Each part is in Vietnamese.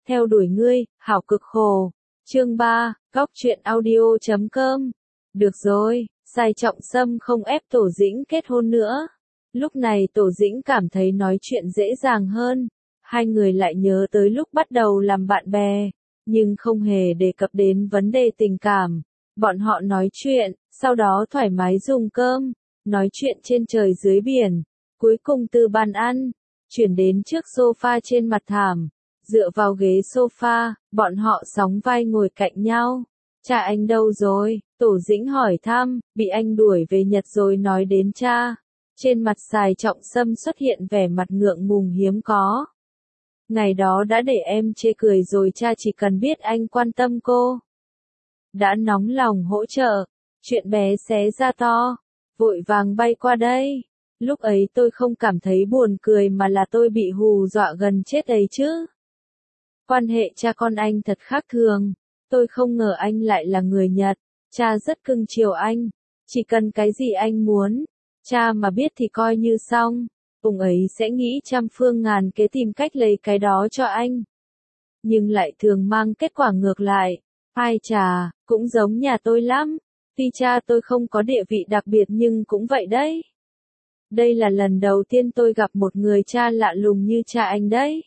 theo đuổi ngươi, hảo cực khổ. Chương 3, góc truyện audio.com. Được rồi, Sai Trọng Sâm không ép Tổ Dĩnh kết hôn nữa. Lúc này Tổ Dĩnh cảm thấy nói chuyện dễ dàng hơn. Hai người lại nhớ tới lúc bắt đầu làm bạn bè, nhưng không hề đề cập đến vấn đề tình cảm. Bọn họ nói chuyện, sau đó thoải mái dùng cơm, nói chuyện trên trời dưới biển. Cuối cùng từ bàn ăn, chuyển đến trước sofa trên mặt thảm. Dựa vào ghế sofa, bọn họ sóng vai ngồi cạnh nhau. Cha anh đâu rồi? Tổ Dĩnh hỏi thăm, bị anh đuổi về Nhật rồi nói đến cha. Trên mặt Sai Trọng Sâm xuất hiện vẻ mặt ngượng ngùng hiếm có. Ngày đó đã để em chê cười rồi, cha chỉ cần biết anh quan tâm cô. Đã nóng lòng hỗ trợ, chuyện bé xé ra to, vội vàng bay qua đây. Lúc ấy tôi không cảm thấy buồn cười mà là tôi bị hù dọa gần chết ấy chứ. Quan hệ cha con anh thật khác thường, tôi không ngờ anh lại là người Nhật, cha rất cưng chiều anh, chỉ cần cái gì anh muốn, cha mà biết thì coi như xong, ông ấy sẽ nghĩ trăm phương ngàn kế tìm cách lấy cái đó cho anh. Nhưng lại thường mang kết quả ngược lại, ai chà, cũng giống nhà tôi lắm, tuy cha tôi không có địa vị đặc biệt nhưng cũng vậy đấy. Đây là lần đầu tiên tôi gặp một người cha lạ lùng như cha anh đấy.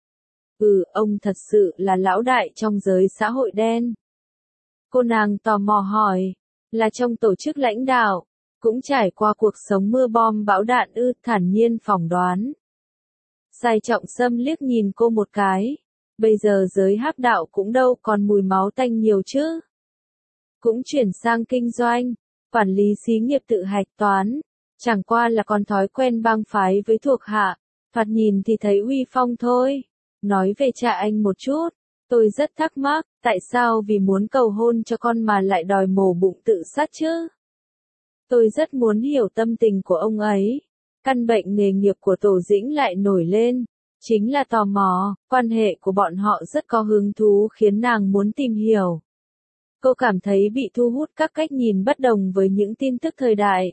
Ông thật sự là lão đại trong giới xã hội đen. Cô nàng tò mò hỏi, là trong tổ chức lãnh đạo, cũng trải qua cuộc sống mưa bom bão đạn ư? Thản nhiên phỏng đoán. Sai Trọng Sâm liếc nhìn cô một cái, bây giờ giới hắc đạo cũng đâu còn mùi máu tanh nhiều chứ. Cũng chuyển sang kinh doanh, quản lý xí nghiệp tự hạch toán, chẳng qua là còn thói quen bang phái với thuộc hạ, thoạt nhìn thì thấy uy phong thôi. Nói về cha anh một chút, tôi rất thắc mắc, tại sao vì muốn cầu hôn cho con mà lại đòi mổ bụng tự sát chứ? Tôi rất muốn hiểu tâm tình của ông ấy. Căn bệnh nghề nghiệp của Tổ Dĩnh lại nổi lên, chính là tò mò, quan hệ của bọn họ rất có hứng thú khiến nàng muốn tìm hiểu. Cô cảm thấy bị thu hút các cách nhìn bất đồng với những tin tức thời đại.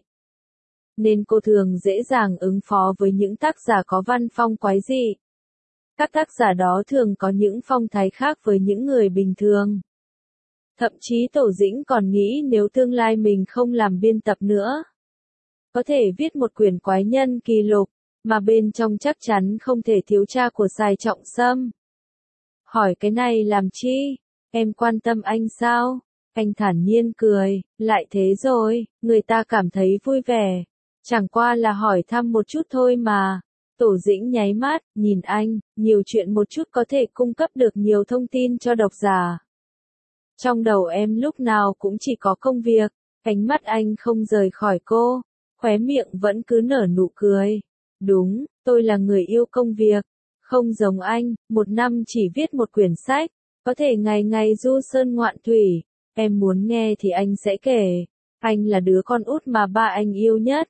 Nên cô thường dễ dàng ứng phó với những tác giả có văn phong quái dị. Các tác giả đó thường có những phong thái khác với những người bình thường. Thậm chí Tổ Dĩnh còn nghĩ nếu tương lai mình không làm biên tập nữa, có thể viết một quyển quái nhân kỳ lục, mà bên trong chắc chắn không thể thiếu cha của Sai Trọng Sâm. Hỏi cái này làm chi? Em quan tâm anh sao? Anh thản nhiên cười, lại thế rồi, người ta cảm thấy vui vẻ. Chẳng qua là hỏi thăm một chút thôi mà. Tổ Dĩnh nháy mắt, nhìn anh, nhiều chuyện một chút có thể cung cấp được nhiều thông tin cho độc giả. Trong đầu em lúc nào cũng chỉ có công việc, ánh mắt anh không rời khỏi cô, khóe miệng vẫn cứ nở nụ cười. Đúng, tôi là người yêu công việc, không giống anh, một năm chỉ viết một quyển sách, có thể ngày ngày du sơn ngoạn thủy, em muốn nghe thì anh sẽ kể. Anh là đứa con út mà ba anh yêu nhất,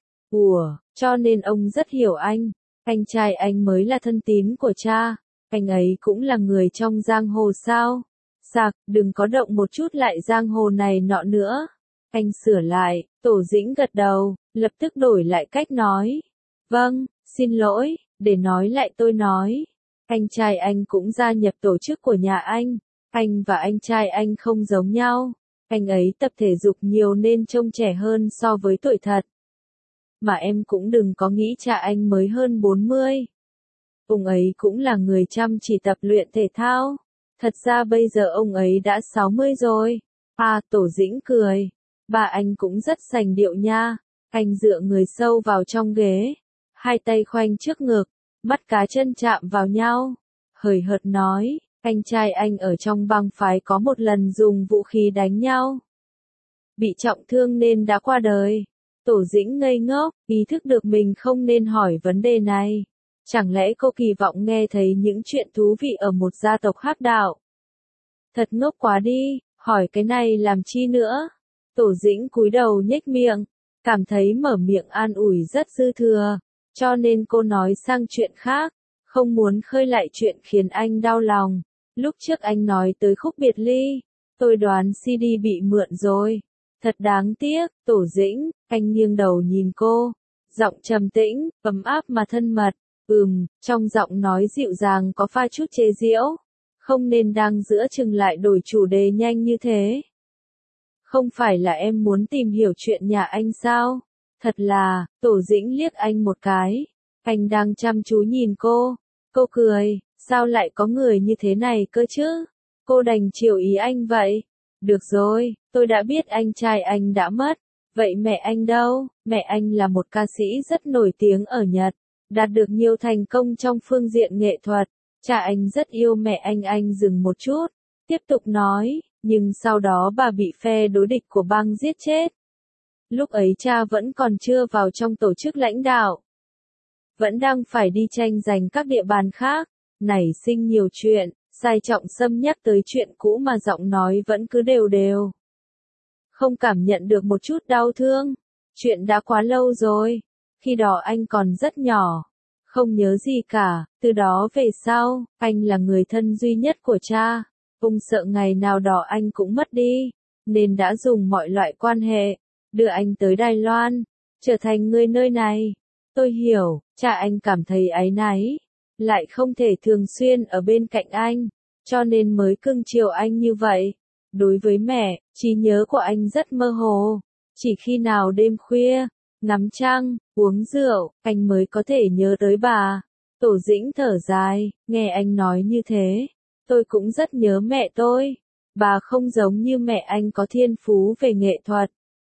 cho nên ông rất hiểu anh. Anh trai anh mới là thân tín của cha, anh ấy cũng là người trong giang hồ sao? Sạc, đừng có động một chút lại giang hồ này nọ nữa. Anh sửa lại, Tổ Dĩnh gật đầu, lập tức đổi lại cách nói. Vâng, xin lỗi, để nói lại tôi nói. Anh trai anh cũng gia nhập tổ chức của nhà anh và anh trai anh không giống nhau. Anh ấy tập thể dục nhiều nên trông trẻ hơn so với tuổi thật. Mà em cũng đừng có nghĩ cha anh mới hơn 40. Ông ấy cũng là người chăm chỉ tập luyện thể thao. Thật ra bây giờ ông ấy đã 60 rồi. Tổ Dĩnh cười. Ba anh cũng rất sành điệu nha. Anh dựa người sâu vào trong ghế, hai tay khoanh trước ngực, mắt cá chân chạm vào nhau. Hời hợt nói, anh trai anh ở trong bang phái có một lần dùng vũ khí đánh nhau. Bị trọng thương nên đã qua đời. Tổ Dĩnh ngây ngốc, ý thức được mình không nên hỏi vấn đề này. Chẳng lẽ cô kỳ vọng nghe thấy những chuyện thú vị ở một gia tộc hắc đạo? Thật ngốc quá đi, hỏi cái này làm chi nữa? Tổ Dĩnh cúi đầu nhếch miệng, cảm thấy mở miệng an ủi rất dư thừa, cho nên cô nói sang chuyện khác, không muốn khơi lại chuyện khiến anh đau lòng. Lúc trước anh nói tới khúc biệt ly, tôi đoán CD bị mượn rồi. Thật đáng tiếc, Tổ Dĩnh, anh nghiêng đầu nhìn cô, giọng trầm tĩnh, ấm áp mà thân mật, trong giọng nói dịu dàng có pha chút chế giễu. Không nên đang giữa chừng lại đổi chủ đề nhanh như thế. Không phải là em muốn tìm hiểu chuyện nhà anh sao? Thật là, Tổ Dĩnh liếc anh một cái. Anh đang chăm chú nhìn cô. Cô cười, sao lại có người như thế này cơ chứ? Cô đành chiều ý anh vậy. Được rồi, tôi đã biết anh trai anh đã mất. Vậy mẹ anh đâu? Mẹ anh là một ca sĩ rất nổi tiếng ở Nhật, đạt được nhiều thành công trong phương diện nghệ thuật. Cha anh rất yêu mẹ anh dừng một chút, tiếp tục nói, nhưng sau đó bà bị phe đối địch của bang giết chết. Lúc ấy cha vẫn còn chưa vào trong tổ chức lãnh đạo, vẫn đang phải đi tranh giành các địa bàn khác, nảy sinh nhiều chuyện. Sai Trọng Sâm nhắc tới chuyện cũ mà giọng nói vẫn cứ đều đều. Không cảm nhận được một chút đau thương. Chuyện đã quá lâu rồi. Khi đó anh còn rất nhỏ. Không nhớ gì cả. Từ đó về sau, anh là người thân duy nhất của cha. Ông sợ ngày nào đó anh cũng mất đi. Nên đã dùng mọi loại quan hệ. Đưa anh tới Đài Loan. Trở thành người nơi này. Tôi hiểu, cha anh cảm thấy áy náy. Lại không thể thường xuyên ở bên cạnh anh, cho nên mới cưng chiều anh như vậy. Đối với mẹ, trí nhớ của anh rất mơ hồ. Chỉ khi nào đêm khuya, ngắm trăng, uống rượu, anh mới có thể nhớ tới bà. Tổ Dĩnh thở dài, nghe anh nói như thế. Tôi cũng rất nhớ mẹ tôi. Bà không giống như mẹ anh có thiên phú về nghệ thuật.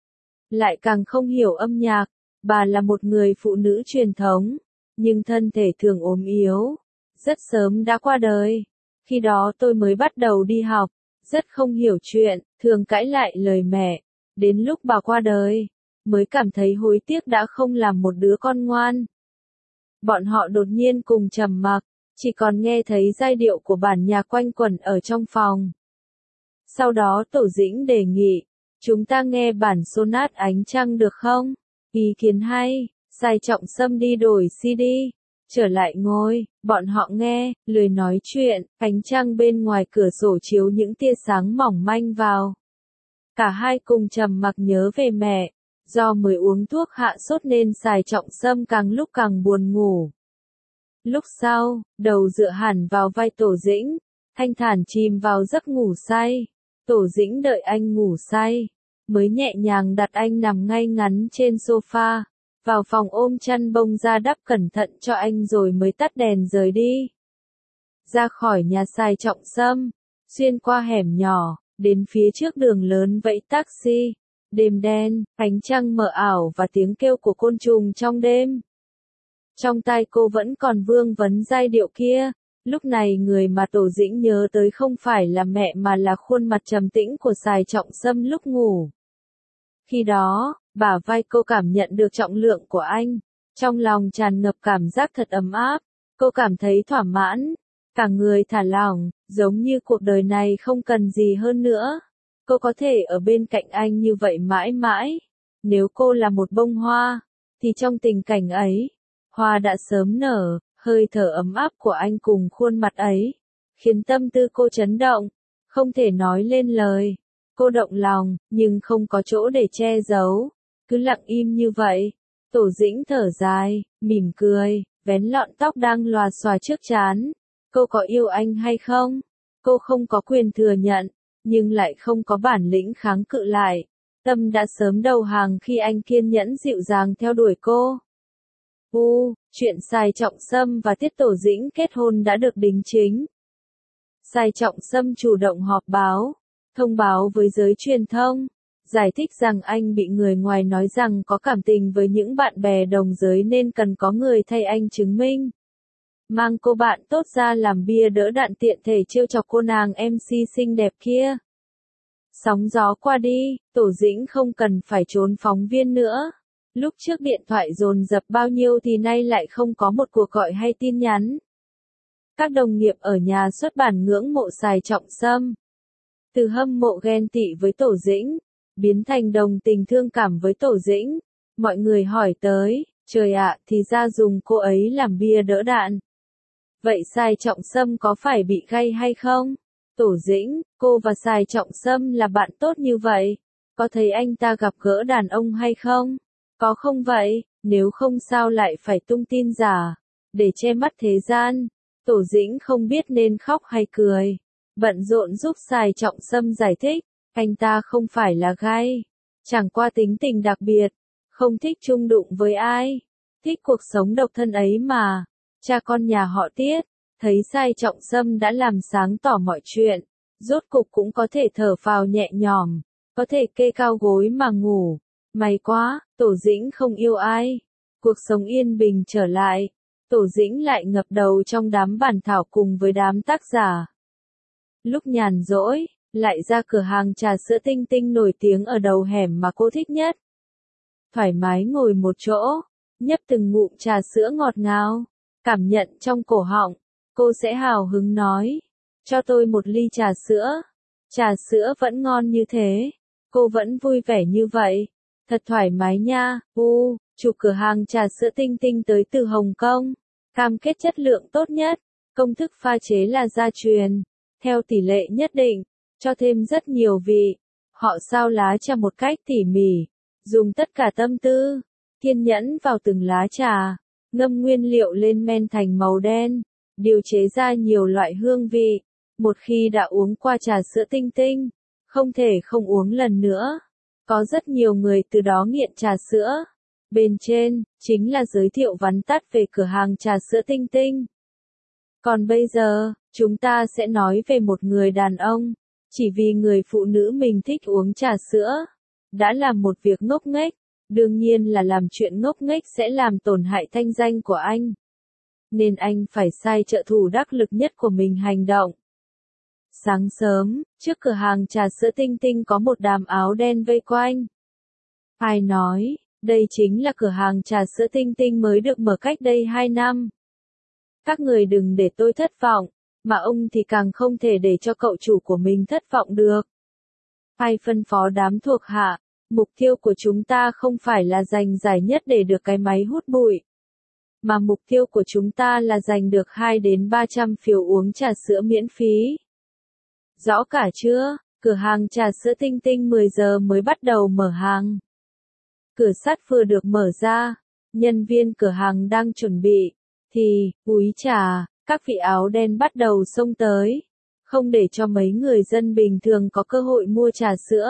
Lại càng không hiểu âm nhạc. Bà là một người phụ nữ truyền thống, nhưng thân thể thường ốm yếu. Rất sớm đã qua đời. Khi đó tôi mới bắt đầu đi học, rất không hiểu chuyện, thường cãi lại lời mẹ. Đến lúc bà qua đời, mới cảm thấy hối tiếc đã không làm một đứa con ngoan. Bọn họ đột nhiên cùng trầm mặc, chỉ còn nghe thấy giai điệu của bản nhạc quanh quẩn ở trong phòng. Sau đó Tổ Dĩnh đề nghị, chúng ta nghe bản sonat Ánh Trăng được không? Ý kiến hay. Sai Trọng Sâm đi đổi CD. Trở lại ngồi, bọn họ nghe, lười nói chuyện, ánh trăng bên ngoài cửa sổ chiếu những tia sáng mỏng manh vào. Cả hai cùng trầm mặc nhớ về mẹ. Do mới uống thuốc hạ sốt nên Sai Trọng Sâm càng lúc càng buồn ngủ. Lúc sau, đầu dựa hẳn vào vai Tổ Dĩnh, thanh thản chìm vào giấc ngủ say. Tổ Dĩnh đợi anh ngủ say, mới nhẹ nhàng đặt anh nằm ngay ngắn trên sofa. Vào phòng ôm chăn bông ra đắp cẩn thận cho anh rồi mới tắt đèn rời đi. Ra khỏi nhà Sai Trọng Sâm, xuyên qua hẻm nhỏ, đến phía trước đường lớn vẫy taxi. Đêm đen, ánh trăng mờ ảo và tiếng kêu của côn trùng trong đêm. Trong tai cô vẫn còn vương vấn giai điệu kia. Lúc này người mà Tổ Dĩnh nhớ tới không phải là mẹ mà là khuôn mặt trầm tĩnh của Sai Trọng Sâm lúc ngủ. Khi đó, bả vai cô cảm nhận được trọng lượng của anh. Trong lòng tràn ngập cảm giác thật ấm áp. Cô cảm thấy thỏa mãn. Cả người thả lỏng, giống như cuộc đời này không cần gì hơn nữa. Cô có thể ở bên cạnh anh như vậy mãi mãi. Nếu cô là một bông hoa, thì trong tình cảnh ấy, hoa đã sớm nở. Hơi thở ấm áp của anh cùng khuôn mặt ấy, khiến tâm tư cô chấn động. Không thể nói lên lời. Cô động lòng, nhưng không có chỗ để che giấu. Cứ lặng im như vậy. Tổ Dĩnh thở dài, mỉm cười, vén lọn tóc đang lòa xòa trước trán. Cô có yêu anh hay không? Cô không có quyền thừa nhận, nhưng lại không có bản lĩnh kháng cự lại. Tâm đã sớm đầu hàng khi anh kiên nhẫn dịu dàng theo đuổi cô. Chuyện Sai Trọng Sâm và Tiết Tổ Dĩnh kết hôn đã được đính chính. Sai Trọng Sâm chủ động họp báo, thông báo với giới truyền thông, giải thích rằng anh bị người ngoài nói rằng có cảm tình với những bạn bè đồng giới nên cần có người thay anh chứng minh. Mang cô bạn tốt ra làm bia đỡ đạn tiện thể trêu chọc cô nàng MC xinh đẹp kia. Sóng gió qua đi, Tổ Dĩnh không cần phải trốn phóng viên nữa. Lúc trước điện thoại dồn dập bao nhiêu thì nay lại không có một cuộc gọi hay tin nhắn. Các đồng nghiệp ở nhà xuất bản ngưỡng mộ Sai Trọng Sâm. Từ hâm mộ ghen tị với Tổ Dĩnh, biến thành đồng tình thương cảm với Tổ Dĩnh. Mọi người hỏi tới, trời ạ, thì ra dùng cô ấy làm bia đỡ đạn. Vậy Sai Trọng Sâm có phải bị gay hay không? Tổ Dĩnh, cô và Sai Trọng Sâm là bạn tốt như vậy. Có thấy anh ta gặp gỡ đàn ông hay không? Có không vậy? Nếu không sao lại phải tung tin giả, để che mắt thế gian. Tổ Dĩnh không biết nên khóc hay cười. bận rộn giúp Sài Trọng Sâm giải thích, anh ta không phải là gay, chẳng qua tính tình đặc biệt, không thích chung đụng với ai, thích cuộc sống độc thân ấy mà. Cha con nhà họ Tiết, thấy Sài Trọng Sâm đã làm sáng tỏ mọi chuyện, rốt cục cũng có thể thở phào nhẹ nhõm, có thể kê cao gối mà ngủ. May quá, Tổ Dĩnh không yêu ai. Cuộc sống yên bình trở lại, Tổ Dĩnh lại ngập đầu trong đám bản thảo cùng với đám tác giả. Lúc nhàn rỗi, lại ra cửa hàng trà sữa Tinh Tinh nổi tiếng ở đầu hẻm mà cô thích nhất. Thoải mái ngồi một chỗ, nhấp từng ngụm trà sữa ngọt ngào, cảm nhận trong cổ họng, cô sẽ hào hứng nói, cho tôi một ly trà sữa. Trà sữa vẫn ngon như thế, cô vẫn vui vẻ như vậy, thật thoải mái nha. Chủ cửa hàng trà sữa Tinh Tinh tới từ Hồng Kông, cam kết chất lượng tốt nhất, công thức pha chế là gia truyền, theo tỷ lệ nhất định, cho thêm rất nhiều vị. Họ sao lá trà một cách tỉ mỉ, dùng tất cả tâm tư, kiên nhẫn vào từng lá trà, ngâm nguyên liệu lên men thành màu đen, điều chế ra nhiều loại hương vị. Một khi đã uống qua trà sữa Tinh Tinh, không thể không uống lần nữa. Có rất nhiều người từ đó nghiện trà sữa. Bên trên, chính là giới thiệu vắn tắt về cửa hàng trà sữa Tinh Tinh. Còn bây giờ, chúng ta sẽ nói về một người đàn ông, chỉ vì người phụ nữ mình thích uống trà sữa, đã làm một việc ngốc nghếch, đương nhiên là làm chuyện ngốc nghếch sẽ làm tổn hại thanh danh của anh. Nên anh phải sai trợ thủ đắc lực nhất của mình hành động. Sáng sớm, trước cửa hàng trà sữa Tinh Tinh có một đám áo đen vây quanh. Ai nói, đây chính là cửa hàng trà sữa Tinh Tinh mới được mở cách đây 2 năm. Các người đừng để tôi thất vọng, mà ông thì càng không thể để cho cậu chủ của mình thất vọng được. Ai phân phó đám thuộc hạ, mục tiêu của chúng ta không phải là giành giải nhất để được cái máy hút bụi, mà mục tiêu của chúng ta là giành được 2 đến 300 phiếu uống trà sữa miễn phí. Rõ cả chưa? Cửa hàng trà sữa Tinh Tinh 10 giờ mới bắt đầu mở hàng. Cửa sắt vừa được mở ra, nhân viên cửa hàng đang chuẩn bị, thì, úi trà, các vị áo đen bắt đầu xông tới, không để cho mấy người dân bình thường có cơ hội mua trà sữa.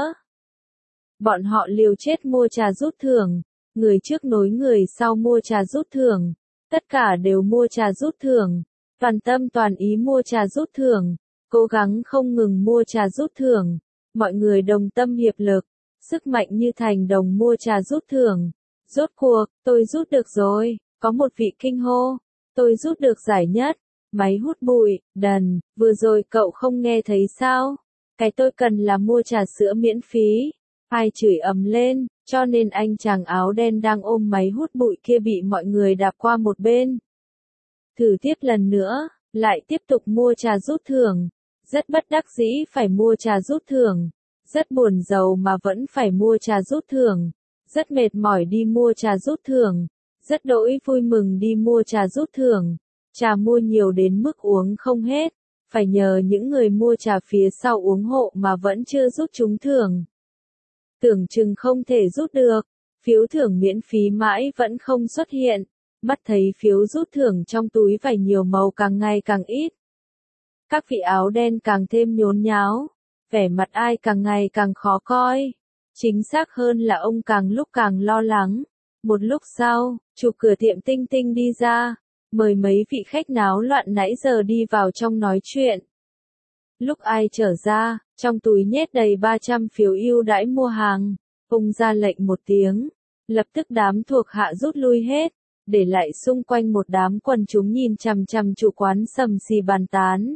Bọn họ liều chết mua trà rút thưởng, người trước nối người sau mua trà rút thưởng, tất cả đều mua trà rút thưởng, toàn tâm toàn ý mua trà rút thưởng, cố gắng không ngừng mua trà rút thưởng, mọi người đồng tâm hiệp lực, sức mạnh như thành đồng mua trà rút thưởng. Rốt cuộc, tôi rút được rồi, có một vị kinh hô, tôi rút được giải nhất, máy hút bụi. Đần, vừa rồi cậu không nghe thấy sao? Cái tôi cần là mua trà sữa miễn phí. Ai chửi ầm lên, cho nên anh chàng áo đen đang ôm máy hút bụi kia bị mọi người đạp qua một bên. Thử tiếp lần nữa, lại tiếp tục mua trà rút thưởng. Rất bất đắc dĩ phải mua trà rút thưởng. Rất buồn giàu mà vẫn phải mua trà rút thưởng. Rất mệt mỏi đi mua trà rút thưởng. Rất đỗi vui mừng đi mua trà rút thưởng. Trà mua nhiều đến mức uống không hết. Phải nhờ những người mua trà phía sau uống hộ mà vẫn chưa rút trúng thưởng. Tưởng chừng không thể rút được. Phiếu thưởng miễn phí mãi vẫn không xuất hiện. Mắt thấy phiếu rút thưởng trong túi vải nhiều màu càng ngày càng ít. Các vị áo đen càng thêm nhốn nháo. Vẻ mặt ai càng ngày càng khó coi. Chính xác hơn là ông càng lúc càng lo lắng. Một lúc sau, chủ cửa tiệm Tinh Tinh đi ra, mời mấy vị khách náo loạn nãy giờ đi vào trong nói chuyện. Lúc ai trở ra, trong túi nhét đầy 300 phiếu ưu đãi mua hàng, ông ra lệnh một tiếng, lập tức đám thuộc hạ rút lui hết, để lại xung quanh một đám quần chúng nhìn chằm chằm chủ quán sầm xì bàn tán.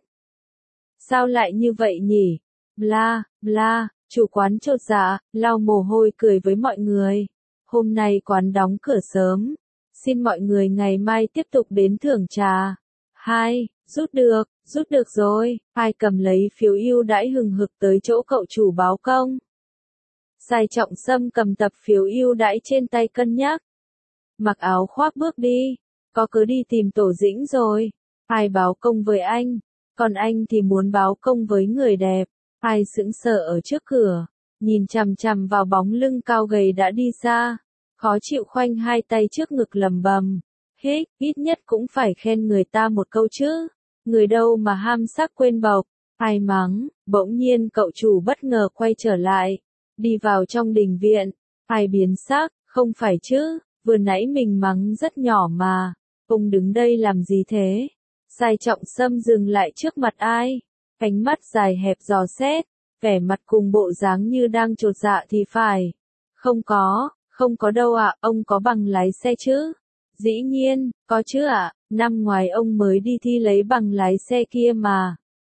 Sao lại như vậy nhỉ? Bla, bla, chủ quán chột dạ, lau mồ hôi cười với mọi người. Hôm nay quán đóng cửa sớm. Xin mọi người ngày mai tiếp tục đến thưởng trà. 2. Rút được rồi. Ai cầm lấy phiếu ưu đãi hừng hực tới chỗ cậu chủ báo công. Sài Trọng Sâm cầm tập phiếu ưu đãi trên tay cân nhắc. Mặc áo khoác bước đi. Có cớ đi tìm Tổ Dĩnh rồi. Ai báo công với anh. Còn anh thì muốn báo công với người đẹp. Ai sững sờ ở trước cửa. Nhìn chằm chằm vào bóng lưng cao gầy đã đi xa. Khó chịu khoanh hai tay trước ngực lầm bầm. Ít nhất cũng phải khen người ta một câu chứ. Người đâu mà ham sắc quên bọc. Ai mắng, bỗng nhiên cậu chủ bất ngờ quay trở lại, đi vào trong đình viện. Ai biến sắc, không phải chứ, vừa nãy mình mắng rất nhỏ mà, ông đứng đây làm gì thế? Sai Trọng Sâm dừng lại trước mặt Ai, ánh mắt dài hẹp dò xét, vẻ mặt cùng bộ dáng như đang chột dạ thì phải. Không có đâu ạ, ông có bằng lái xe chứ? Dĩ nhiên, có chứ ạ, năm ngoài ông mới đi thi lấy bằng lái xe kia mà.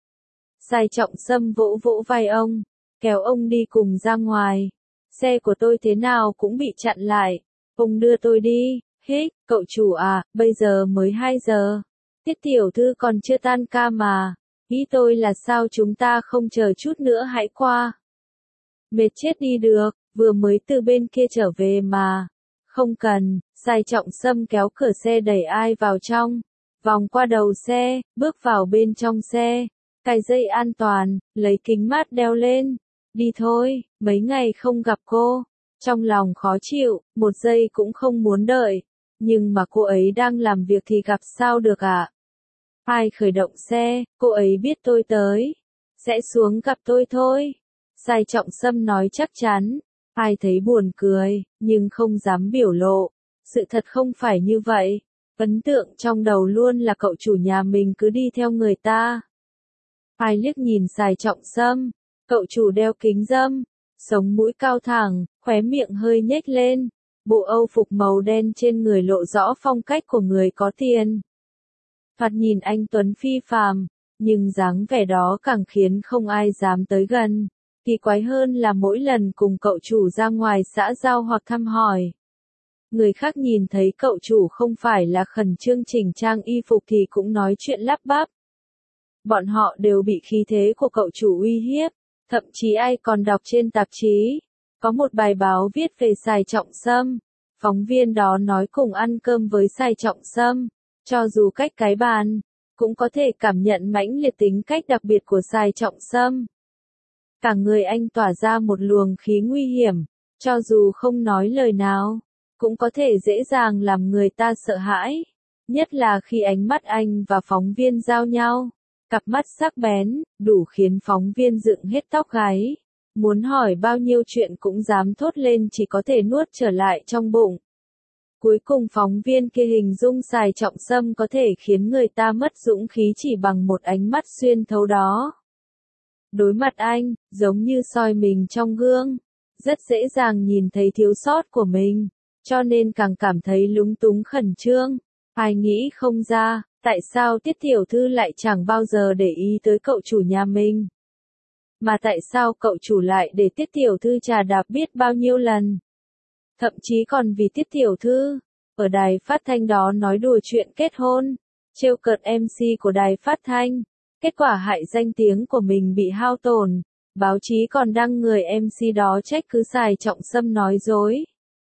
Sai Trọng Sâm vỗ vỗ vai ông, kéo ông đi cùng ra ngoài. Xe của tôi thế nào cũng bị chặn lại. Ông đưa tôi đi. Hích, cậu chủ à, bây giờ mới 2 giờ. Tiết tiểu thư còn chưa tan ca mà. Ý tôi là sao chúng ta không chờ chút nữa hãy qua. Mệt chết đi được, vừa mới từ bên kia trở về mà. Không cần, Sai Trọng Sâm kéo cửa xe đẩy Ai vào trong. Vòng qua đầu xe, bước vào bên trong xe. Cài dây an toàn, lấy kính mát đeo lên. Đi thôi, mấy ngày không gặp cô. Trong lòng khó chịu, một giây cũng không muốn đợi. Nhưng mà cô ấy đang làm việc thì gặp sao được ạ? Ai khởi động xe, cô ấy biết tôi tới. Sẽ xuống gặp tôi thôi. Sai Trọng Sâm nói chắc chắn. Ai thấy buồn cười, nhưng không dám biểu lộ. Sự thật không phải như vậy. Ấn tượng trong đầu luôn là cậu chủ nhà mình cứ đi theo người ta. Ai liếc nhìn Sai Trọng Sâm. Cậu chủ đeo kính râm, sống mũi cao thẳng, khóe miệng hơi nhếch lên. Bộ âu phục màu đen trên người lộ rõ phong cách của người có tiền. Thoạt nhìn anh tuấn phi phàm, nhưng dáng vẻ đó càng khiến không ai dám tới gần. Kỳ quái hơn là mỗi lần cùng cậu chủ ra ngoài xã giao hoặc thăm hỏi. Người khác nhìn thấy cậu chủ không phải là khẩn trương chỉnh trang y phục thì cũng nói chuyện lắp bắp. Bọn họ đều bị khí thế của cậu chủ uy hiếp. Thậm chí ai còn đọc trên tạp chí, có một bài báo viết về Sai Trọng Sâm. Phóng viên đó nói cùng ăn cơm với Sai Trọng Sâm, cho dù cách cái bàn, cũng có thể cảm nhận mãnh liệt tính cách đặc biệt của Sai Trọng Sâm. Cả người anh tỏa ra một luồng khí nguy hiểm, cho dù không nói lời nào, cũng có thể dễ dàng làm người ta sợ hãi. Nhất là khi ánh mắt anh và phóng viên giao nhau. Cặp mắt sắc bén, đủ khiến phóng viên dựng hết tóc gáy. Muốn hỏi bao nhiêu chuyện cũng dám thốt lên chỉ có thể nuốt trở lại trong bụng. Cuối cùng phóng viên kia hình dung Sai Trọng Sâm có thể khiến người ta mất dũng khí chỉ bằng một ánh mắt xuyên thấu đó. Đối mặt anh, giống như soi mình trong gương. Rất dễ dàng nhìn thấy thiếu sót của mình, cho nên càng cảm thấy lúng túng khẩn trương. Ai nghĩ không ra. Tại sao Tiết tiểu thư lại chẳng bao giờ để ý tới cậu chủ nhà mình? Mà tại sao cậu chủ lại để Tiết tiểu thư trà đạp biết bao nhiêu lần? Thậm chí còn vì Tiết tiểu thư, ở đài phát thanh đó nói đùa chuyện kết hôn, trêu cợt MC của đài phát thanh. Kết quả hại danh tiếng của mình bị hao tổn. Báo chí còn đăng người MC đó trách cứ Sai Trọng Sâm nói dối.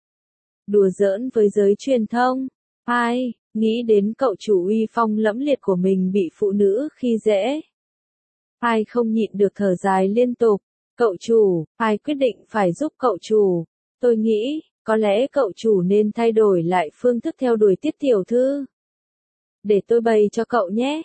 Đùa giỡn với giới truyền thông. Ai nghĩ đến cậu chủ uy phong lẫm liệt của mình bị phụ nữ khi dễ. Ai không nhịn được thở dài liên tục. Cậu chủ, ai quyết định phải giúp cậu chủ. Tôi nghĩ, có lẽ cậu chủ nên thay đổi lại phương thức theo đuổi Tiết tiểu thư. Để tôi bày cho cậu nhé.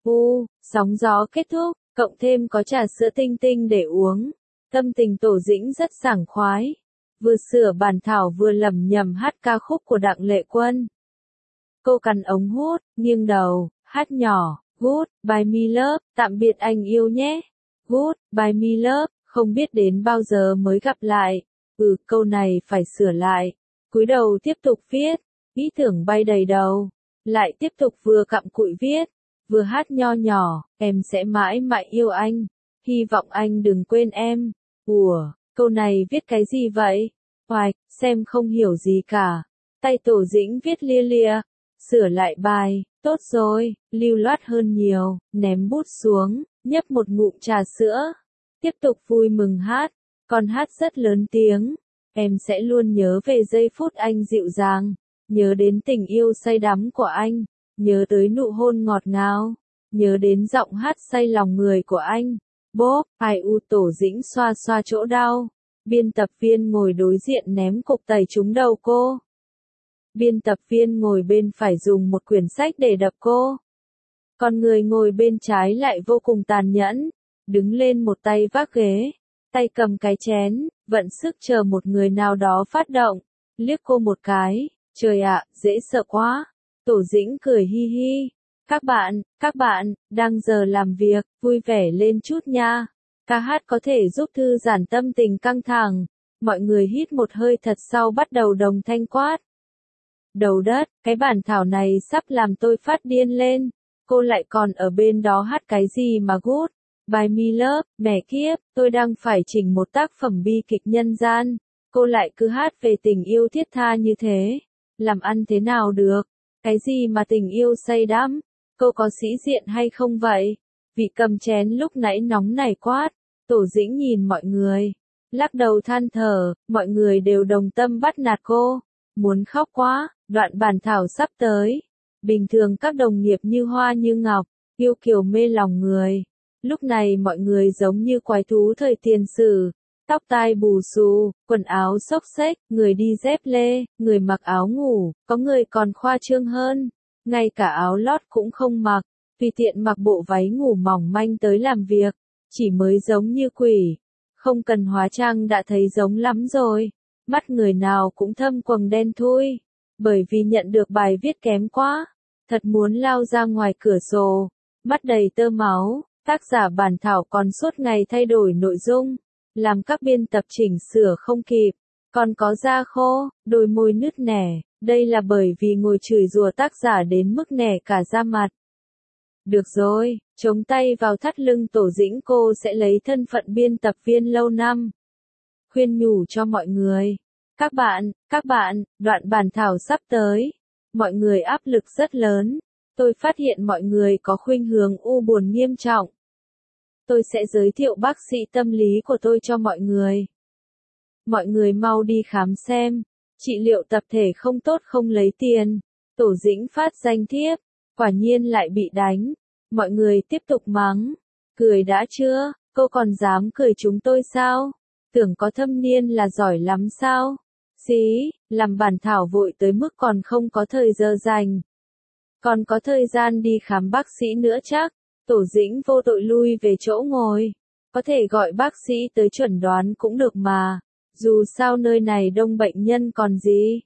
Sóng gió kết thúc, cộng thêm có trà sữa tinh tinh để uống. Tâm tình Tổ Dĩnh rất sảng khoái. Vừa sửa bản thảo vừa lẩm nhẩm hát ca khúc của Đặng Lệ Quân. Cô cắn ống hút, nghiêng đầu, hát nhỏ, Goodbye my love, tạm biệt anh yêu nhé. Goodbye my love, không biết đến bao giờ mới gặp lại. Câu này phải sửa lại. Cúi đầu tiếp tục viết, ý tưởng bay đầy đầu. Lại tiếp tục vừa cặm cụi viết, vừa hát nho nhỏ, em sẽ mãi mãi yêu anh. Hy vọng anh đừng quên em. Câu này viết cái gì vậy? Hoài, xem không hiểu gì cả. Tay Tổ Dĩnh viết lia lia. Sửa lại bài, tốt rồi, lưu loát hơn nhiều, ném bút xuống, nhấp một ngụm trà sữa. Tiếp tục vui mừng hát, còn hát rất lớn tiếng. Em sẽ luôn nhớ về giây phút anh dịu dàng, nhớ đến tình yêu say đắm của anh, nhớ tới nụ hôn ngọt ngào, nhớ đến giọng hát say lòng người của anh. Tổ Dĩnh xoa xoa chỗ đau. Biên tập viên ngồi đối diện ném cục tẩy trúng đầu cô. Biên tập viên ngồi bên phải dùng một quyển sách để đập cô. Còn người ngồi bên trái lại vô cùng tàn nhẫn. đứng lên một tay vác ghế, tay cầm cái chén, vận sức chờ một người nào đó phát động, liếc cô một cái, trời ạ, dễ sợ quá. Tổ Dĩnh cười hi hi, các bạn, đang giờ làm việc, vui vẻ lên chút nha. Ca hát có thể giúp thư giãn tâm tình căng thẳng. Mọi người hít một hơi thật sau bắt đầu đồng thanh quát. Đầu đất, cái bản thảo này sắp làm tôi phát điên lên. Cô lại còn ở bên đó hát cái gì mà good. By me love, mẹ kiếp, tôi đang phải chỉnh một tác phẩm bi kịch nhân gian. Cô lại cứ hát về tình yêu thiết tha như thế. Làm ăn thế nào được? Cái gì mà tình yêu say đắm? Cô có sĩ diện hay không vậy? Vị cầm chén lúc nãy nóng nảy quát. Tổ Dĩnh nhìn mọi người, lắc đầu than thở, mọi người đều đồng tâm bắt nạt cô. Muốn khóc quá, đoạn bản thảo sắp tới. Bình thường các đồng nghiệp như hoa như ngọc, yêu kiều mê lòng người. Lúc này mọi người giống như quái thú thời tiền sử. Tóc tai bù xù, quần áo xốc xếch, người đi dép lê, người mặc áo ngủ, có người còn khoa trương hơn. Ngay cả áo lót cũng không mặc, tùy tiện mặc bộ váy ngủ mỏng manh tới làm việc. Chỉ mới giống như quỷ. Không cần hóa trang đã thấy giống lắm rồi. Mắt người nào cũng thâm quầng đen thui. Bởi vì nhận được bài viết kém quá. Thật muốn lao ra ngoài cửa sổ. Mắt đầy tơ máu. Tác giả bản thảo còn suốt ngày thay đổi nội dung. Làm các biên tập chỉnh sửa không kịp. Còn có da khô, đôi môi nứt nẻ. Đây là bởi vì ngồi chửi rủa tác giả đến mức nẻ cả da mặt. Được rồi, chống tay vào thắt lưng Tổ Dĩnh, cô sẽ lấy thân phận biên tập viên lâu năm. Khuyên nhủ cho mọi người. Các bạn, đoạn bản thảo sắp tới. Mọi người áp lực rất lớn. Tôi phát hiện mọi người có khuynh hướng u buồn nghiêm trọng. Tôi sẽ giới thiệu bác sĩ tâm lý của tôi cho mọi người. Mọi người mau đi khám xem. Trị liệu tập thể không tốt không lấy tiền. Tổ Dĩnh phát danh thiếp. Quả nhiên lại bị đánh. Mọi người tiếp tục mắng. Cười đã chưa? Cô còn dám cười chúng tôi sao? Tưởng có thâm niên là giỏi lắm sao? Xí, làm bản thảo vội tới mức còn không có thời giờ dành. Còn có thời gian đi khám bác sĩ nữa chắc. Tổ Dĩnh vô tội lui về chỗ ngồi. Có thể gọi bác sĩ tới chuẩn đoán cũng được mà. Dù sao nơi này đông bệnh nhân còn gì.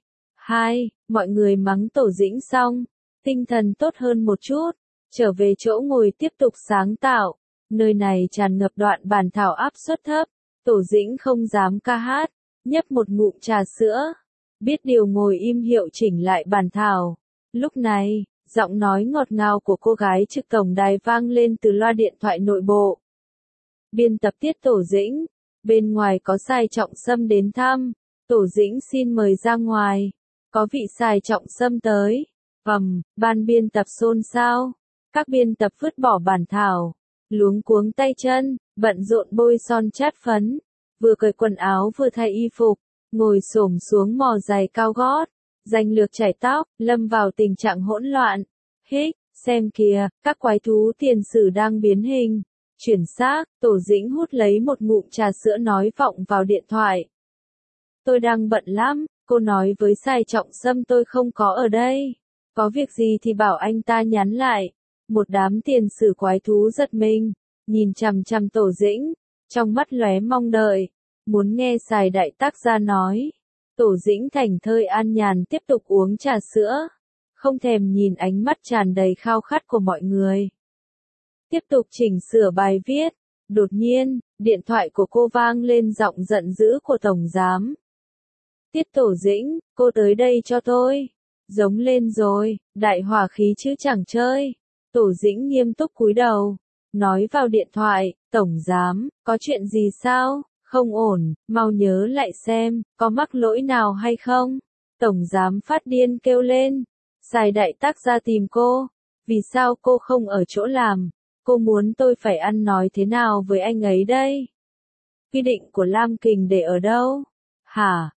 Mọi người mắng Tổ Dĩnh xong. Tinh thần tốt hơn một chút. Trở về chỗ ngồi tiếp tục sáng tạo. Nơi này tràn ngập đoạn bản thảo áp suất thấp. Tổ Dĩnh không dám ca hát. Nhấp một ngụm trà sữa. Biết điều ngồi im hiệu chỉnh lại bản thảo. Lúc này, giọng nói ngọt ngào của cô gái trực tổng đài vang lên từ loa điện thoại nội bộ. Biên tập Tiết Tổ Dĩnh. Bên ngoài có Sài Trọng Sâm đến thăm. Tổ Dĩnh xin mời ra ngoài. Có vị Sài Trọng Sâm tới. Ban biên tập xôn xao. Các biên tập vứt bỏ bản thảo. Luống cuống tay chân, bận rộn bôi son chát phấn. Vừa cởi quần áo vừa thay y phục. Ngồi xổm xuống mò giày cao gót. Giành lược chải tóc, lâm vào tình trạng hỗn loạn. Hích, xem kìa, các quái thú tiền sử đang biến hình. Chuyển xác, Tổ Dĩnh hút lấy một ngụm trà sữa nói vọng vào điện thoại. Tôi đang bận lắm, cô nói với Sài Trọng Sâm tôi không có ở đây. Có việc gì thì bảo anh ta nhắn lại. Một đám tiền sử quái thú giật mình, nhìn chằm chằm Tổ Dĩnh, trong mắt lóe mong đợi, muốn nghe Sài đại tác gia nói. Tổ Dĩnh thảnh thơi an nhàn tiếp tục uống trà sữa, không thèm nhìn ánh mắt tràn đầy khao khát của mọi người. Tiếp tục chỉnh sửa bài viết, đột nhiên, điện thoại của cô vang lên giọng giận dữ của Tổng Giám. Tiết Tổ Dĩnh, cô tới đây cho tôi. Giống lên rồi, đại hỏa khí chứ chẳng chơi. Tổ Dĩnh nghiêm túc cúi đầu, nói vào điện thoại, Tổng Giám, có chuyện gì sao? Không ổn, mau nhớ lại xem, có mắc lỗi nào hay không? Tổng Giám phát điên kêu lên. Sài đại tác gia tìm cô. Vì sao cô không ở chỗ làm? Cô muốn tôi phải ăn nói thế nào với anh ấy đây? Quy định của Lam Kình để ở đâu? Hả,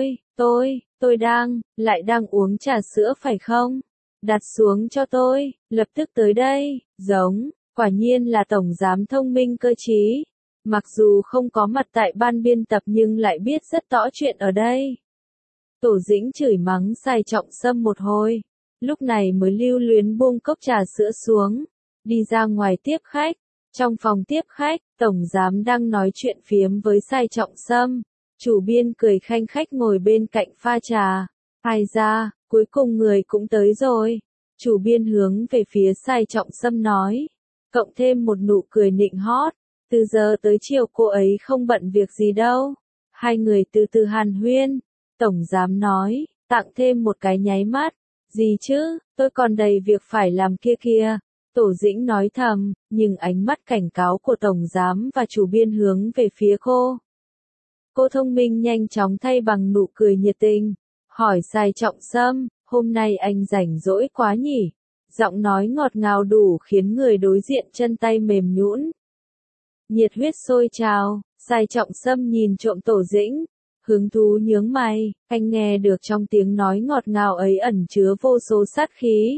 tôi đang uống trà sữa phải không? Đặt xuống cho tôi, lập tức tới đây, quả nhiên là Tổng Giám thông minh cơ trí. Mặc dù không có mặt tại ban biên tập nhưng lại biết rất rõ chuyện ở đây. Tổ Dĩnh chửi mắng Sài Trọng Sâm một hồi, lúc này mới lưu luyến buông cốc trà sữa xuống, đi ra ngoài tiếp khách. Trong phòng tiếp khách, tổng giám đang nói chuyện phiếm với Sai Trọng Sâm. Chủ biên cười khanh khách ngồi bên cạnh pha trà. Ai ra, cuối cùng người cũng tới rồi. Chủ biên hướng về phía Sai Trọng Sâm nói. Cộng thêm một nụ cười nịnh hót. Từ giờ tới chiều cô ấy không bận việc gì đâu. Hai người từ từ hàn huyên. Tổng giám nói, tặng thêm một cái nháy mắt. Gì chứ, tôi còn đầy việc phải làm kia kìa. Tổ Dĩnh nói thầm, nhưng ánh mắt cảnh cáo của tổng giám và chủ biên hướng về phía cô. Cô thông minh nhanh chóng thay bằng nụ cười nhiệt tình. Hỏi Sai Trọng Sâm, hôm nay anh rảnh rỗi quá nhỉ? Giọng nói ngọt ngào đủ khiến người đối diện chân tay mềm nhũn. Nhiệt huyết sôi trào, Sai Trọng Sâm nhìn trộm Tổ Dĩnh. Hứng thú nhướng mày, anh nghe được trong tiếng nói ngọt ngào ấy ẩn chứa vô số sát khí.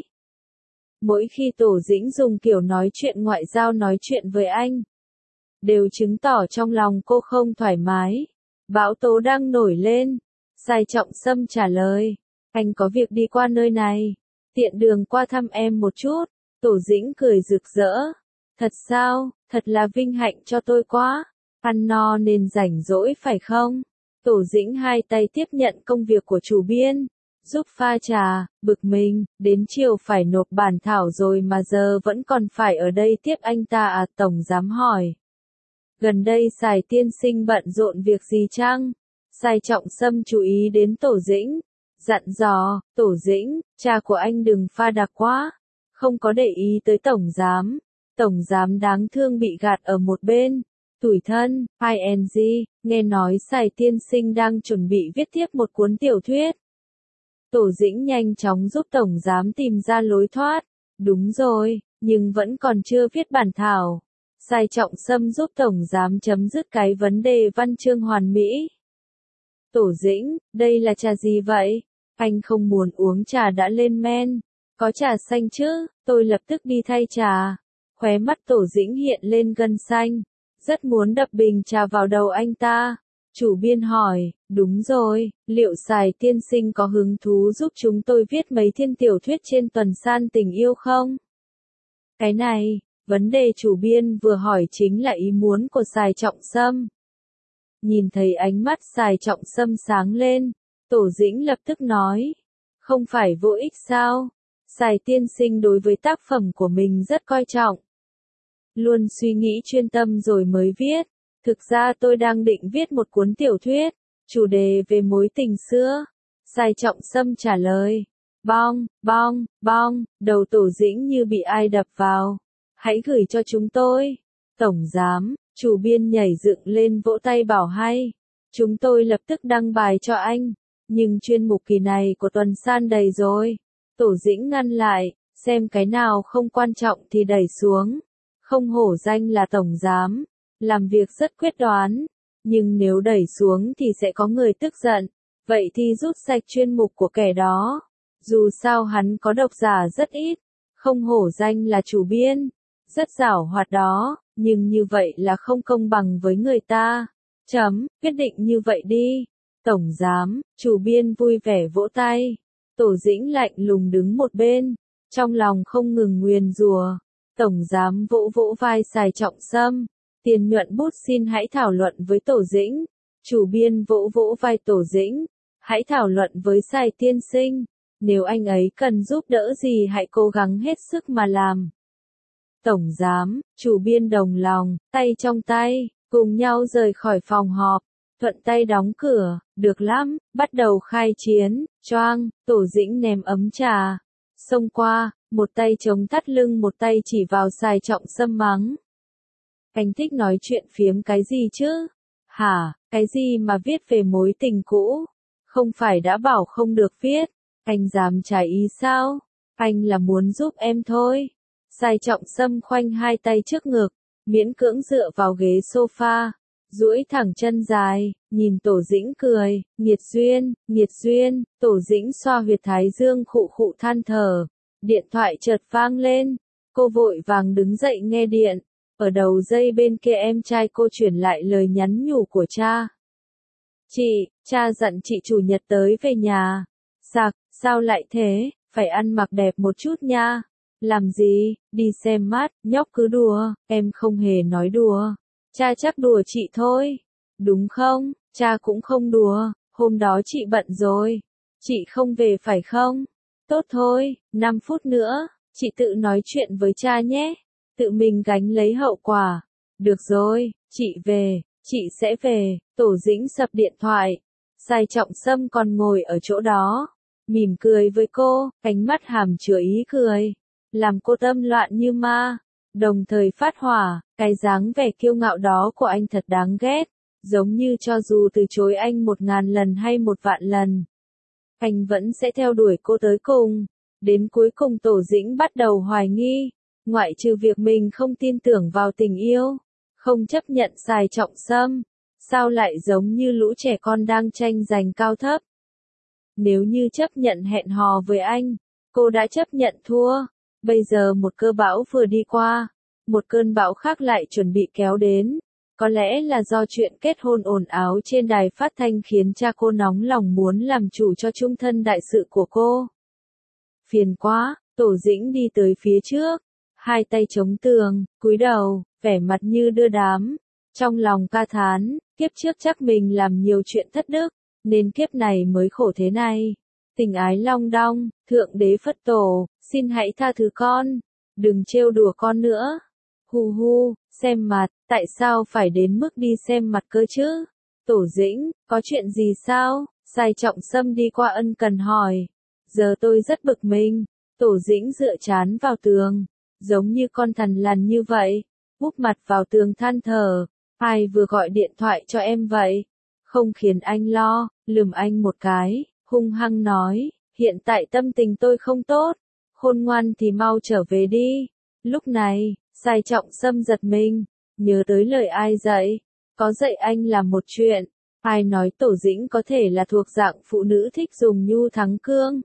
Mỗi khi Tổ Dĩnh dùng kiểu nói chuyện ngoại giao nói chuyện với anh, đều chứng tỏ trong lòng cô không thoải mái. Bão tố đang nổi lên. Sai Trọng Sâm trả lời, anh có việc đi qua nơi này, tiện đường qua thăm em một chút. Tổ Dĩnh cười rực rỡ. Thật sao, thật là vinh hạnh cho tôi quá. Ăn no nên rảnh rỗi phải không? Tổ Dĩnh hai tay tiếp nhận công việc của chủ biên, giúp pha trà, bực mình, đến chiều phải nộp bản thảo rồi mà giờ vẫn còn phải ở đây tiếp anh ta à? Tổng giám hỏi. Gần đây Sài tiên sinh bận rộn việc gì chăng? Sai Trọng Sâm chú ý đến Tổ Dĩnh, dặn dò, Tổ Dĩnh, trà của anh đừng pha đặc quá, không có để ý tới tổng giám. Tổng giám đáng thương bị gạt ở một bên. Tủi thân, ing, nghe nói Sài tiên sinh đang chuẩn bị viết tiếp một cuốn tiểu thuyết. Tổ Dĩnh nhanh chóng giúp tổng giám tìm ra lối thoát. Đúng rồi, nhưng vẫn còn chưa viết bản thảo. Sai Trọng Sâm giúp tổng giám chấm dứt cái vấn đề văn chương hoàn mỹ. Tổ Dĩnh, đây là trà gì vậy? Anh không muốn uống trà đã lên men. Có trà xanh chứ, tôi lập tức đi thay trà. Khóe mắt Tổ Dĩnh hiện lên gân xanh. Rất muốn đập bình trà vào đầu anh ta. Chủ biên hỏi, đúng rồi, liệu Sài tiên sinh có hứng thú giúp chúng tôi viết mấy thiên tiểu thuyết trên tuần san tình yêu không? Cái này, vấn đề chủ biên vừa hỏi chính là ý muốn của Sài Trọng Sâm. Nhìn thấy ánh mắt Sài Trọng Sâm sáng lên, Tổ Dĩnh lập tức nói, không phải vô ích sao? Sài tiên sinh đối với tác phẩm của mình rất coi trọng. Luôn suy nghĩ chuyên tâm rồi mới viết. Thực ra tôi đang định viết một cuốn tiểu thuyết, chủ đề về mối tình xưa. Sai Trọng Sâm trả lời. Bong, bong, bong, đầu Tổ Dĩnh như bị ai đập vào. Hãy gửi cho chúng tôi. Tổng giám, chủ biên nhảy dựng lên vỗ tay bảo hay. Chúng tôi lập tức đăng bài cho anh. Nhưng chuyên mục kỳ này của tuần san đầy rồi. Tổ Dĩnh ngăn lại, xem cái nào không quan trọng thì đẩy xuống. Không hổ danh là tổng giám. Làm việc rất quyết đoán, nhưng nếu đẩy xuống thì sẽ có người tức giận, vậy thì rút sạch chuyên mục của kẻ đó. Dù sao hắn có độc giả rất ít, không hổ danh là chủ biên, rất giảo hoạt đó, nhưng như vậy là không công bằng với người ta. Quyết định như vậy đi. Tổng giám, chủ biên vui vẻ vỗ tay. Tổ Dĩnh lạnh lùng đứng một bên, trong lòng không ngừng nguyền rủa. Tổng giám vỗ vỗ vai Sài Trọng Sâm. Tiền nhuận bút xin hãy thảo luận với Tổ Dĩnh. Chủ biên vỗ vỗ vai Tổ Dĩnh. Hãy thảo luận với Sài tiên sinh. Nếu anh ấy cần giúp đỡ gì hãy cố gắng hết sức mà làm. Tổng giám, chủ biên đồng lòng, tay trong tay, cùng nhau rời khỏi phòng họp. Thuận tay đóng cửa, được lắm, bắt đầu khai chiến. Choang, Tổ Dĩnh ném ấm trà. Xông qua, một tay chống thắt lưng một tay chỉ vào Sài Trọng Sâm mắng. Anh thích nói chuyện phiếm cái gì chứ? Hả, cái gì mà viết về mối tình cũ? Không phải đã bảo không được viết, anh dám trái ý sao? Anh là muốn giúp em thôi. Sài Trọng Sâm khoanh hai tay trước ngực, miễn cưỡng dựa vào ghế sofa, duỗi thẳng chân dài, nhìn Tổ Dĩnh cười, nghiệt duyên, Tổ Dĩnh xoa huyệt thái dương khụ khụ than thở. Điện thoại chợt vang lên, cô vội vàng đứng dậy nghe điện. Ở đầu dây bên kia em trai cô truyền lại lời nhắn nhủ của cha. Chị, cha dặn chị chủ nhật tới về nhà. Sạc, sao lại thế, phải ăn mặc đẹp một chút nha. Làm gì, đi xem mắt, nhóc cứ đùa, em không hề nói đùa. Cha chắc đùa chị thôi. Đúng không, cha cũng không đùa, hôm đó chị bận rồi. Chị không về phải không? Tốt thôi, 5 phút nữa, chị tự nói chuyện với cha nhé. Tự mình gánh lấy hậu quả. Được rồi, chị về, chị sẽ về. Tổ Dĩnh sập điện thoại. Sai Trọng Sâm còn ngồi ở chỗ đó, mỉm cười với cô, ánh mắt hàm chứa ý cười, làm cô tâm loạn như ma, đồng thời phát hỏa. Cái dáng vẻ kiêu ngạo đó của anh thật đáng ghét, giống như cho dù từ chối anh 1000 lần hay 1 vạn lần, anh vẫn sẽ theo đuổi cô tới cùng. Đến cuối cùng Tổ Dĩnh bắt đầu hoài nghi, ngoại trừ việc mình không tin tưởng vào tình yêu, không chấp nhận Sai Trọng Sâm, sao lại giống như lũ trẻ con đang tranh giành cao thấp. Nếu như chấp nhận hẹn hò với anh, cô đã chấp nhận thua. Bây giờ một cơn bão vừa đi qua, một cơn bão khác lại chuẩn bị kéo đến. Có lẽ là do chuyện kết hôn ồn ào trên đài phát thanh khiến cha cô nóng lòng muốn làm chủ cho chung thân đại sự của cô. Phiền quá, Tổ Dĩnh đi tới phía trước, hai tay chống tường, cúi đầu, vẻ mặt như đưa đám. Trong lòng ca thán, kiếp trước chắc mình làm nhiều chuyện thất đức, nên kiếp này mới khổ thế này. Tình ái long đong, Thượng Đế Phật Tổ, xin hãy tha thứ con, đừng trêu đùa con nữa. Hu hu, xem mặt, tại sao phải đến mức đi xem mặt cơ chứ? Tổ Dĩnh, có chuyện gì sao? Sai Trọng Sâm đi qua ân cần hỏi. Giờ tôi rất bực mình. Tổ Dĩnh dựa trán vào tường, giống như con thằn lằn như vậy, úp mặt vào tường than thở. Ai vừa gọi điện thoại cho em vậy? Không khiến anh lo, lườm anh một cái, hung hăng nói, hiện tại tâm tình tôi không tốt, khôn ngoan thì mau trở về đi. Lúc này, Sai Trọng Sâm giật mình, nhớ tới lời ai dạy, có dạy anh làm một chuyện, ai nói Tổ Dĩnh có thể là thuộc dạng phụ nữ thích dùng nhu thắng cương.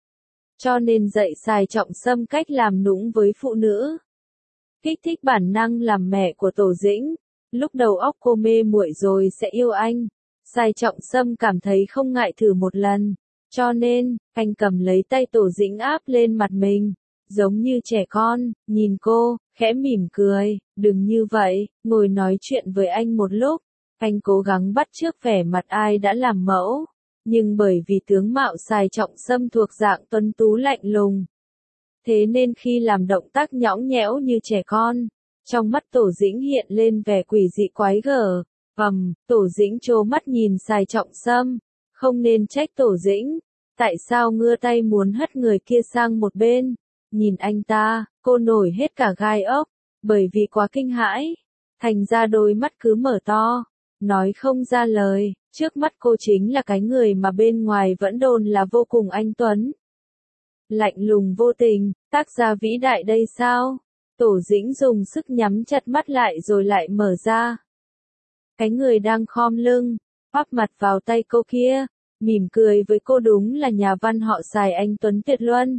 Cho nên dạy Sai Trọng Sâm cách làm nũng với phụ nữ. Kích thích bản năng làm mẹ của Tổ Dĩnh. Lúc đầu óc cô mê muội rồi sẽ yêu anh. Sai Trọng Sâm cảm thấy không ngại thử một lần. Cho nên, anh cầm lấy tay Tổ Dĩnh áp lên mặt mình. Giống như trẻ con, nhìn cô, khẽ mỉm cười, đừng như vậy, ngồi nói chuyện với anh một lúc. Anh cố gắng bắt chước vẻ mặt ai đã làm mẫu. Nhưng bởi vì tướng mạo Sai Trọng Sâm thuộc dạng tuấn tú lạnh lùng. Thế nên khi làm động tác nhõng nhẽo như trẻ con, trong mắt Tổ Dĩnh hiện lên vẻ quỷ dị quái gở. Tổ Dĩnh trố mắt nhìn Sai Trọng Sâm. Không nên trách Tổ Dĩnh. Tại sao ngưa tay muốn hất người kia sang một bên? Nhìn anh ta, cô nổi hết cả gai ốc. Bởi vì quá kinh hãi, thành ra đôi mắt cứ mở to, nói không ra lời. Trước mắt cô chính là cái người mà bên ngoài vẫn đồn là vô cùng anh tuấn. Lạnh lùng vô tình, tác gia vĩ đại đây sao? Tổ Dĩnh dùng sức nhắm chặt mắt lại rồi lại mở ra. Cái người đang khom lưng, áp mặt vào tay cô kia, mỉm cười với cô đúng là nhà văn họ Sài anh Tuấn Tuyệt Luân.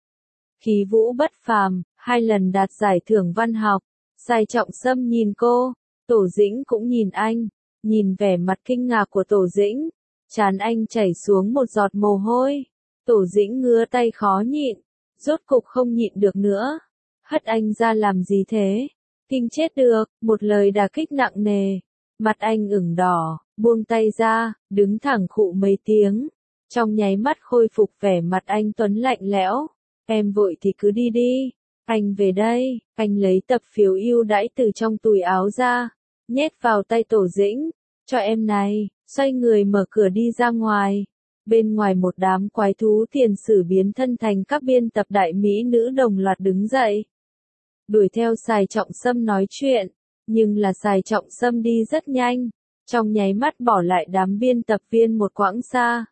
Khí vũ bất phàm, 2 lần đạt giải thưởng văn học. Sai Trọng Sâm nhìn cô, Tổ Dĩnh cũng nhìn anh, nhìn vẻ mặt kinh ngạc của Tổ Dĩnh, trán anh chảy xuống một giọt mồ hôi. Tổ Dĩnh ngứa tay khó nhịn, rốt cục không nhịn được nữa. Hất anh ra làm gì thế? Kinh chết được, một lời đả kích nặng nề. Mặt anh ửng đỏ, buông tay ra, đứng thẳng khụ mấy tiếng. Trong nháy mắt khôi phục vẻ mặt anh tuấn lạnh lẽo. Em vội thì cứ đi đi. Anh về đây, anh lấy tập phiếu ưu đãi từ trong túi áo ra, nhét vào tay Tổ Dĩnh. Cho em này, xoay người mở cửa đi ra ngoài. Bên ngoài một đám quái thú tiền sử biến thân thành các biên tập đại mỹ nữ đồng loạt đứng dậy. Đuổi theo Sài Trọng Sâm nói chuyện, nhưng là Sài Trọng Sâm đi rất nhanh, trong nháy mắt bỏ lại đám biên tập viên một quãng xa.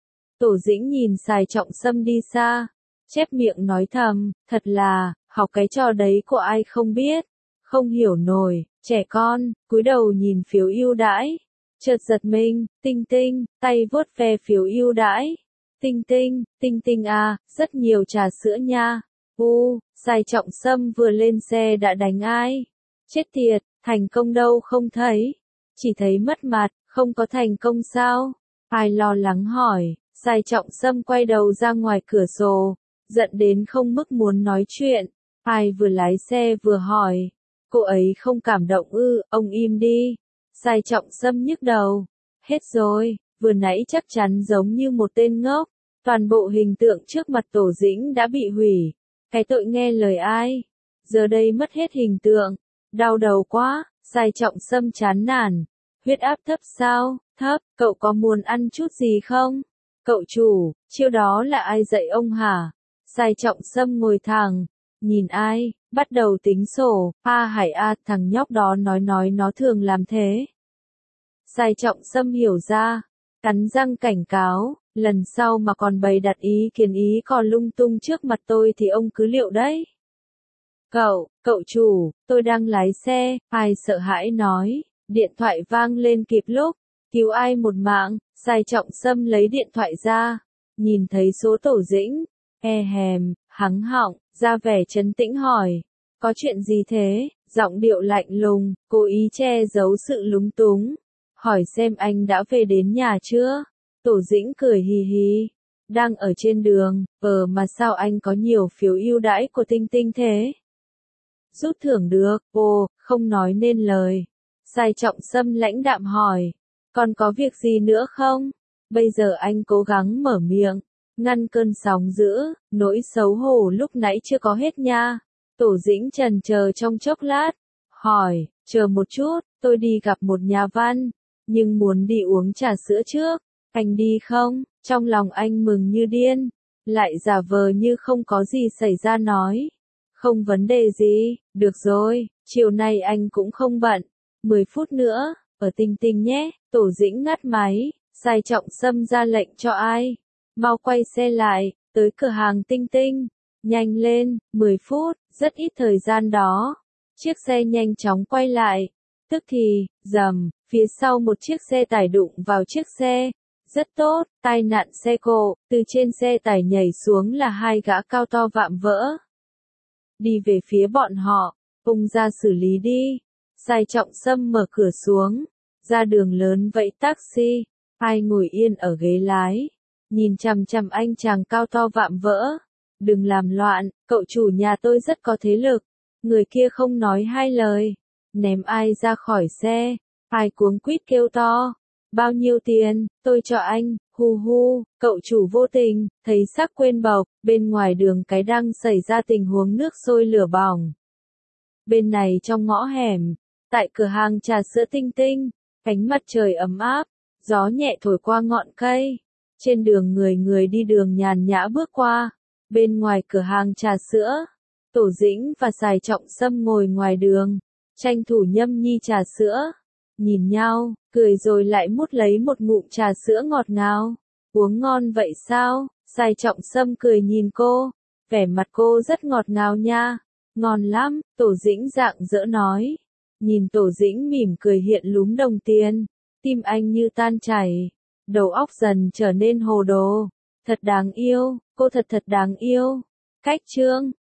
Tổ Dĩnh nhìn Sài Trọng Sâm đi xa, chép miệng nói thầm, thật là, học cái trò đấy của ai không biết, không hiểu nổi, trẻ con, cúi đầu nhìn phiếu ưu đãi. Chợt giật mình, Tinh Tinh, tay vuốt ve phiếu ưu đãi. Tinh Tinh à, rất nhiều trà sữa nha. Sai Trọng Sâm vừa lên xe đã đánh ai? Chết tiệt, thành công đâu không thấy. Chỉ thấy mất mặt, không có thành công sao? Ai lo lắng hỏi. Sai Trọng Sâm quay đầu ra ngoài cửa sổ, giận đến không mức muốn nói chuyện. Ai vừa lái xe vừa hỏi. Cô ấy không cảm động ư, ông im đi. Sai Trọng Sâm nhức đầu. Hết rồi, vừa nãy chắc chắn giống như một tên ngốc. Toàn bộ hình tượng trước mặt Tổ Dĩnh đã bị hủy. Cái tội nghe lời ai? Giờ đây mất hết hình tượng. Đau đầu quá, Sai Trọng Sâm chán nản. Huyết áp thấp sao? Thấp, cậu có muốn ăn chút gì không? Cậu chủ, chiêu đó là ai dạy ông hả? Sai Trọng Sâm ngồi thẳng, nhìn ai, bắt đầu tính sổ, Hải thằng nhóc đó nói nó thường làm thế. Sai Trọng Sâm hiểu ra, cắn răng cảnh cáo, lần sau mà còn bày đặt ý kiến ý còn lung tung trước mặt tôi thì ông cứ liệu đấy. Cậu chủ, tôi đang lái xe, Ai sợ hãi nói, điện thoại vang lên kịp lúc, cứu ai một mạng. Sai Trọng Sâm lấy điện thoại ra, nhìn thấy số Tổ Dĩnh, hắng họng, ra vẻ trấn tĩnh hỏi, có chuyện gì thế, giọng điệu lạnh lùng, cố ý che giấu sự lúng túng, hỏi xem anh đã về đến nhà chưa. Tổ Dĩnh cười hì hì, đang ở trên đường, mà sao anh có nhiều phiếu ưu đãi của Tinh Tinh thế? Rút thưởng được, không nói nên lời. Sai Trọng Sâm lãnh đạm hỏi, còn có việc gì nữa không? Bây giờ anh cố gắng mở miệng, ngăn cơn sóng dữ, nỗi xấu hổ lúc nãy chưa có hết nha. Tổ Dĩnh chần chờ trong chốc lát, hỏi, chờ một chút, tôi đi gặp một nhà văn, nhưng muốn đi uống trà sữa trước, anh đi không? Trong lòng anh mừng như điên, lại giả vờ như không có gì xảy ra nói. Không vấn đề gì, được rồi, chiều nay anh cũng không bận, 10 phút nữa, ở Tinh Tinh nhé. Tổ Dĩnh ngắt máy, Sai Trọng Sâm ra lệnh cho ai. Mau quay xe lại, tới cửa hàng Tinh Tinh. Nhanh lên, 10 phút, rất ít thời gian đó. Chiếc xe nhanh chóng quay lại. Tức thì, rầm, phía sau một chiếc xe tải đụng vào chiếc xe. Rất tốt, tai nạn xe cộ, từ trên xe tải nhảy xuống là hai gã cao to vạm vỡ. Đi về phía bọn họ, ung ra xử lý đi. Sai Trọng Sâm mở cửa xuống, ra đường lớn vẫy taxi. Ai ngồi yên ở ghế lái, nhìn chằm chằm anh chàng cao to vạm vỡ. Đừng làm loạn, cậu chủ nhà tôi rất có thế lực. Người kia không nói hai lời, ném Ai ra khỏi xe. Ai cuống quýt kêu to, bao nhiêu tiền, tôi cho anh. Hu, cậu chủ vô tình, thấy xác quên bọc, bên ngoài đường cái đang xảy ra tình huống nước sôi lửa bỏng. Bên này trong ngõ hẻm, tại cửa hàng trà sữa Tinh Tinh, ánh mặt trời ấm áp, gió nhẹ thổi qua ngọn cây. Trên đường người đi đường nhàn nhã bước qua. Bên ngoài cửa hàng trà sữa, Tổ Dĩnh và Sai Trọng Sâm ngồi ngoài đường, tranh thủ nhâm nhi trà sữa. Nhìn nhau, cười rồi lại mút lấy một ngụm trà sữa ngọt ngào. Uống ngon vậy sao? Sai Trọng Sâm cười nhìn cô, vẻ mặt cô rất ngọt ngào nha. Ngon lắm, Tổ Dĩnh rạng rỡ nói. Nhìn Tổ Dĩnh mỉm cười hiện lúm đồng tiền, tim anh như tan chảy, đầu óc dần trở nên hồ đồ. Thật đáng yêu, cô thật đáng yêu. Cách chương